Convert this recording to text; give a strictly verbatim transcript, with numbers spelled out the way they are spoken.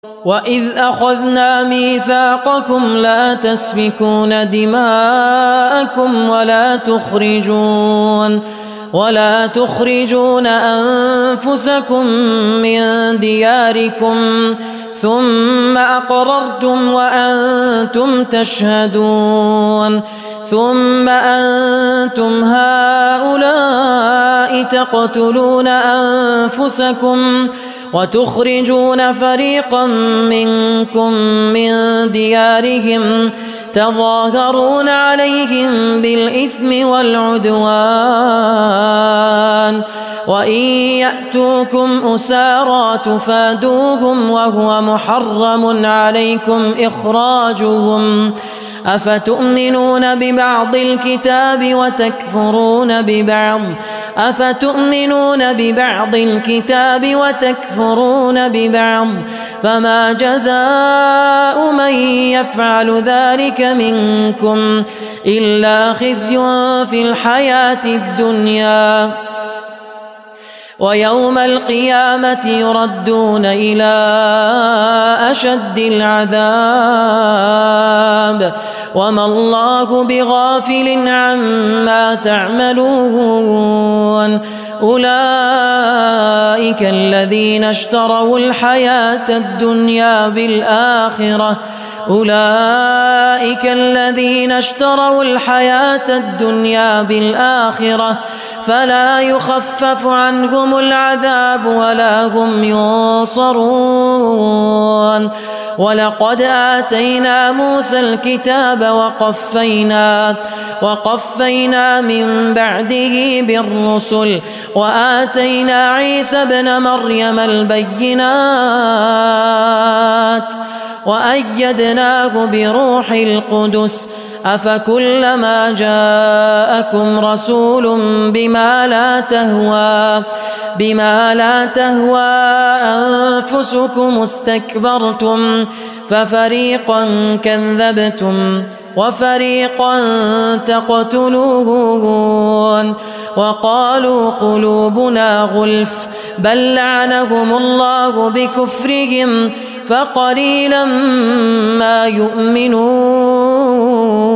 وإذ أخذنا ميثاقكم لا تسفكون دماءكم ولا تخرجون ولا تخرجون أنفسكم من دياركم ثم أقررتم وأنتم تشهدون ثم أنتم هؤلاء تقتلون أنفسكم وتخرجون فريقا منكم من ديارهم تظاهرون عليهم بالإثم والعدوان وإن يأتوكم أسارى تفادوهم وهو محرم عليكم إخراجهم أفتؤمنون ببعض الكتاب وتكفرون ببعض أفتؤمنون ببعض الكتاب وتكفرون ببعض فما جزاء من يفعل ذلك منكم إلا خزي في الحياة الدنيا ويوم القيامة يردون إلى أشد العذاب وما الله بغافل عما تعملون أولئك الذين اشتروا الحياة الدنيا بالآخرة أولئك الذين اشتروا الحياة الدنيا بالآخرة فلا يخفف عنهم العذاب ولا هم ينصرون ولقد آتينا موسى الكتاب وقفينا وقفينا من بعده بالرسل وآتينا عيسى ابن مريم البينات وأيدناه بروح القدس أفكلما جاءكم رسول بما لا تهوى بما لا تهوى أنفسكم استكبرتم ففريقا كذبتم وفريقا تقتلون وقالوا قلوبنا غلف بل لعنهم الله بكفرهم فقليلا ما يؤمنون